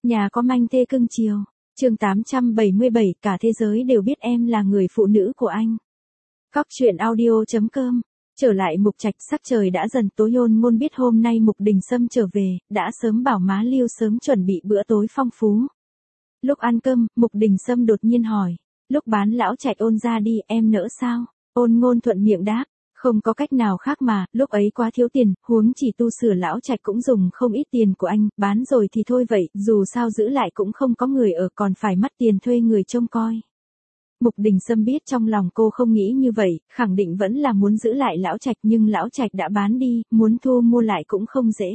Nhà có manh thê cưng chiều. Chương 877, cả thế giới đều biết em là người phụ nữ của anh. Cóc truyện audio.com. Trở lại Mục Trạch, sắc trời đã dần tối. Ôn Ngôn biết hôm nay Mục Đình Sâm trở về, đã sớm bảo má Lưu sớm chuẩn bị bữa tối phong phú. Lúc ăn cơm, Mục Đình Sâm đột nhiên hỏi, lúc bán lão Trạch Ôn ra đi, em nỡ sao? Ôn Ngôn thuận miệng đáp, không có cách nào khác mà, lúc ấy quá thiếu tiền, huống chỉ tu sửa lão Trạch cũng dùng không ít tiền của anh, bán rồi thì thôi vậy, dù sao giữ lại cũng không có người ở, còn phải mất tiền thuê người trông coi. Mục Đình Sâm biết trong lòng cô không nghĩ như vậy, khẳng định vẫn là muốn giữ lại lão Trạch, nhưng lão Trạch đã bán đi, muốn thu mua lại cũng không dễ.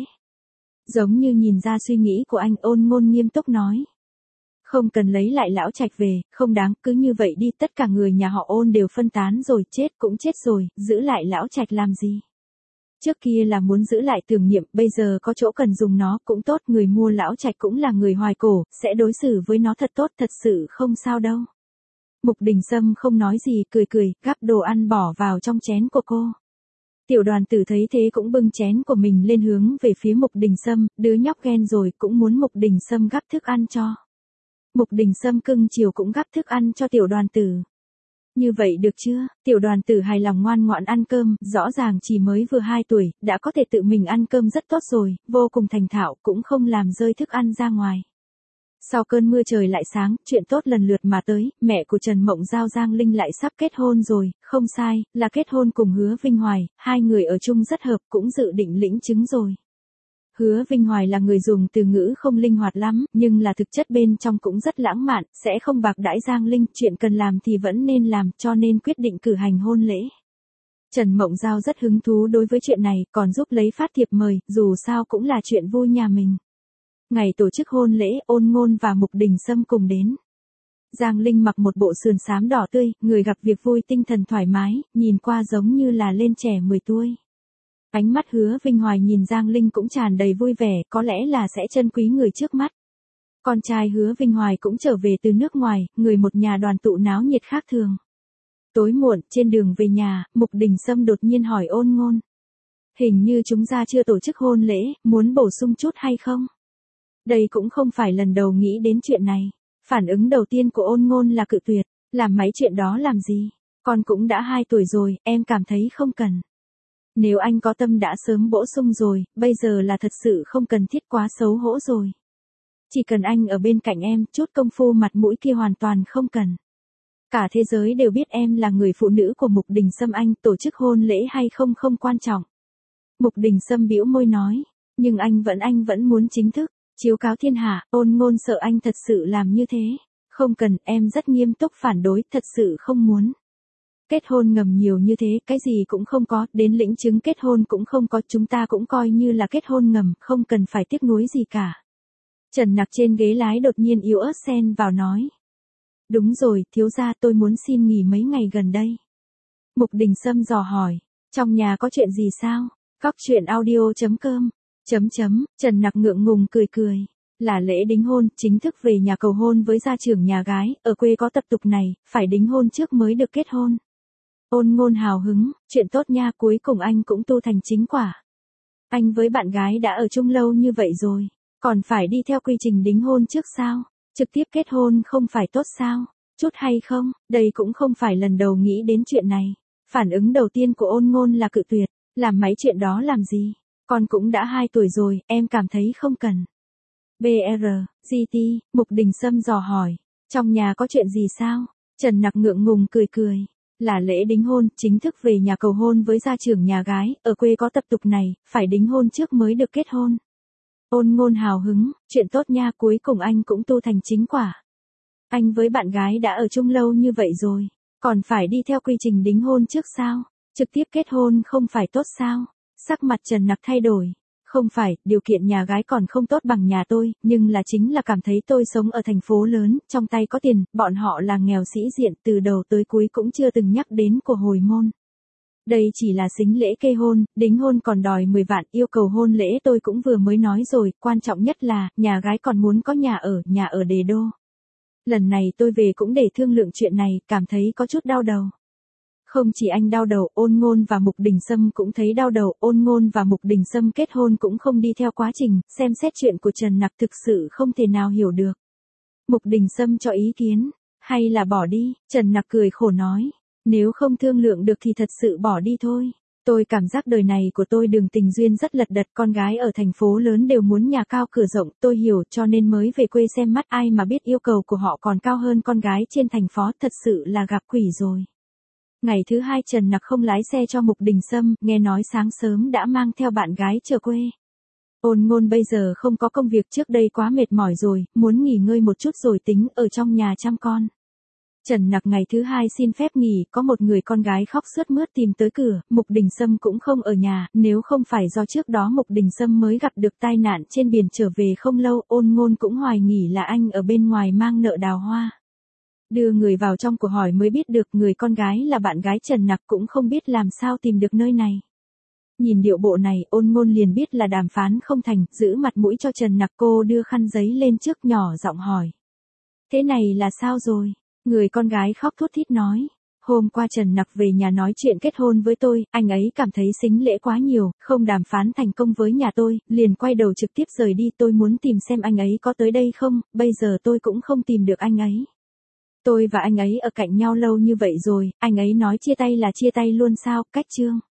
Giống như nhìn ra suy nghĩ của anh, Ôn Ngôn nghiêm túc nói. Không cần lấy lại lão Trạch về, không đáng, cứ như vậy đi, tất cả người nhà họ Ôn đều phân tán rồi, chết cũng chết rồi, giữ lại lão Trạch làm gì? Trước kia là muốn giữ lại tưởng niệm, bây giờ có chỗ cần dùng nó, cũng tốt, người mua lão Trạch cũng là người hoài cổ, sẽ đối xử với nó thật tốt, thật sự không sao đâu. Mục Đình Sâm không nói gì, cười cười, gắp đồ ăn bỏ vào trong chén của cô. Tiểu Đoàn Tử thấy thế cũng bưng chén của mình lên hướng về phía Mục Đình Sâm, đứa nhóc ghen rồi, cũng muốn Mục Đình Sâm gắp thức ăn cho. Mục Đình Sâm cưng chiều cũng gắp thức ăn cho Tiểu Đoàn Tử. Như vậy được chưa? Tiểu Đoàn Tử hài lòng ngoan ngoãn ăn cơm, rõ ràng chỉ mới vừa 2 tuổi, đã có thể tự mình ăn cơm rất tốt rồi, vô cùng thành thạo, cũng không làm rơi thức ăn ra ngoài. Sau cơn mưa trời lại sáng, chuyện tốt lần lượt mà tới, mẹ của Trần Mộng Giao Giang Linh lại sắp kết hôn rồi, không sai, là kết hôn cùng Hứa Vinh Hoài, hai người ở chung rất hợp, cũng dự định lĩnh chứng rồi. Hứa Vinh Hoài là người dùng từ ngữ không linh hoạt lắm, nhưng là thực chất bên trong cũng rất lãng mạn, sẽ không bạc đãi Giang Linh, chuyện cần làm thì vẫn nên làm, cho nên quyết định cử hành hôn lễ. Trần Mộng Giao rất hứng thú đối với chuyện này, còn giúp lấy phát thiệp mời, dù sao cũng là chuyện vui nhà mình. Ngày tổ chức hôn lễ, Ôn Ngôn và Mục Đình Sâm cùng đến. Giang Linh mặc một bộ sườn xám đỏ tươi, người gặp việc vui, tinh thần thoải mái, nhìn qua giống như là lên trẻ 10 tuổi. Ánh mắt Hứa Vinh Hoài nhìn Giang Linh cũng tràn đầy vui vẻ, có lẽ là sẽ trân quý người trước mắt. Con trai Hứa Vinh Hoài cũng trở về từ nước ngoài, người một nhà đoàn tụ náo nhiệt khác thường. Tối muộn, trên đường về nhà, Mục Đình Sâm đột nhiên hỏi Ôn Ngôn. Hình như chúng ta chưa tổ chức hôn lễ, muốn bổ sung chút hay không? Đây cũng không phải lần đầu nghĩ đến chuyện này. Phản ứng đầu tiên của Ôn Ngôn là cự tuyệt, làm mấy chuyện đó làm gì? Con cũng đã 2 tuổi rồi, em cảm thấy không cần. Nếu anh có tâm đã sớm bổ sung rồi, bây giờ là thật sự không cần thiết, quá xấu hổ rồi. Chỉ cần anh ở bên cạnh em, chút công phu mặt mũi kia hoàn toàn không cần. Cả thế giới đều biết em là người phụ nữ của Mục Đình Sâm, anh tổ chức hôn lễ hay không không quan trọng. Mục Đình Sâm bĩu môi nói, nhưng anh vẫn muốn chính thức, chiếu cáo thiên hạ. Ôn Ngôn sợ anh thật sự làm như thế. Không cần, em rất nghiêm túc phản đối, thật sự không muốn. Kết hôn ngầm nhiều như thế, cái gì cũng không có, đến lĩnh chứng kết hôn cũng không có, chúng ta cũng coi như là kết hôn ngầm, không cần phải tiếc nuối gì cả. Trần Nặc trên ghế lái đột nhiên yếu ớt xen vào nói. Đúng rồi, thiếu gia, tôi muốn xin nghỉ mấy ngày gần đây. Mục Đình Sâm dò hỏi, trong nhà có chuyện gì sao? Cóc truyện audio.com. Trần Nặc ngượng ngùng cười cười. Là lễ đính hôn, chính thức về nhà cầu hôn với gia trưởng nhà gái, ở quê có tập tục này, phải đính hôn trước mới được kết hôn. Ôn Ngôn hào hứng, chuyện tốt nha, cuối cùng anh cũng tu thành chính quả. Anh với bạn gái đã ở chung lâu như vậy rồi, còn phải đi theo quy trình đính hôn trước sao? Trực tiếp kết hôn không phải tốt sao? Chút hay không, đây cũng không phải lần đầu nghĩ đến chuyện này. Phản ứng đầu tiên của Ôn Ngôn là cự tuyệt, làm mấy chuyện đó làm gì? Con cũng đã 2 tuổi rồi, em cảm thấy không cần. BR, GT, Mục Đình Sâm dò hỏi, trong nhà có chuyện gì sao? Trần Nặc ngượng ngùng cười cười. Là lễ đính hôn, chính thức về nhà cầu hôn với gia trưởng nhà gái, ở quê có tập tục này, phải đính hôn trước mới được kết hôn. Ôn Ngôn hào hứng, chuyện tốt nha, cuối cùng anh cũng tu thành chính quả. Anh với bạn gái đã ở chung lâu như vậy rồi, còn phải đi theo quy trình đính hôn trước sao? Trực tiếp kết hôn không phải tốt sao? Sắc mặt Trần Nặc thay đổi. Không phải, điều kiện nhà gái còn không tốt bằng nhà tôi, nhưng là chính là cảm thấy tôi sống ở thành phố lớn, trong tay có tiền, bọn họ là nghèo sĩ diện, từ đầu tới cuối cũng chưa từng nhắc đến của hồi môn. Đây chỉ là sính lễ kê hôn, đính hôn còn đòi 10 vạn, yêu cầu hôn lễ tôi cũng vừa mới nói rồi, quan trọng nhất là, nhà gái còn muốn có nhà ở Đề Đô. Lần này tôi về cũng để thương lượng chuyện này, cảm thấy có chút đau đầu. Không chỉ anh đau đầu, Ôn Ngôn và Mục Đình Sâm cũng thấy đau đầu, Ôn Ngôn và Mục Đình Sâm kết hôn cũng không đi theo quá trình, xem xét chuyện của Trần Nặc thực sự không thể nào hiểu được. Mục Đình Sâm cho ý kiến, hay là bỏ đi, Trần Nặc cười khổ nói, nếu không thương lượng được thì thật sự bỏ đi thôi. Tôi cảm giác đời này của tôi đường tình duyên rất lật đật, con gái ở thành phố lớn đều muốn nhà cao cửa rộng, tôi hiểu cho nên mới về quê xem mắt, ai mà biết yêu cầu của họ còn cao hơn con gái trên thành phố, thật sự là gặp quỷ rồi. Ngày thứ hai Trần Nặc không lái xe cho Mục Đình Sâm, nghe nói sáng sớm đã mang theo bạn gái trở quê. Ôn Ngôn bây giờ không có công việc, trước đây quá mệt mỏi rồi, muốn nghỉ ngơi một chút rồi tính ở trong nhà chăm con. Trần Nặc ngày thứ hai xin phép nghỉ, có một người con gái khóc sướt mướt tìm tới cửa, Mục Đình Sâm cũng không ở nhà, nếu không phải do trước đó Mục Đình Sâm mới gặp được tai nạn trên biển trở về không lâu, Ôn Ngôn cũng hoài nghỉ là anh ở bên ngoài mang nợ đào hoa. Đưa người vào trong của hỏi mới biết được người con gái là bạn gái Trần Nặc, cũng không biết làm sao tìm được nơi này. Nhìn điệu bộ này, Ôn Ngôn liền biết là đàm phán không thành, giữ mặt mũi cho Trần Nặc, cô đưa khăn giấy lên trước nhỏ giọng hỏi. Thế này là sao rồi? Người con gái khóc thút thít nói. Hôm qua Trần Nặc về nhà nói chuyện kết hôn với tôi, anh ấy cảm thấy sính lễ quá nhiều, không đàm phán thành công với nhà tôi, liền quay đầu trực tiếp rời đi, tôi muốn tìm xem anh ấy có tới đây không, bây giờ tôi cũng không tìm được anh ấy. Tôi và anh ấy ở cạnh nhau lâu như vậy rồi, anh ấy nói chia tay là chia tay luôn sao, cách chương.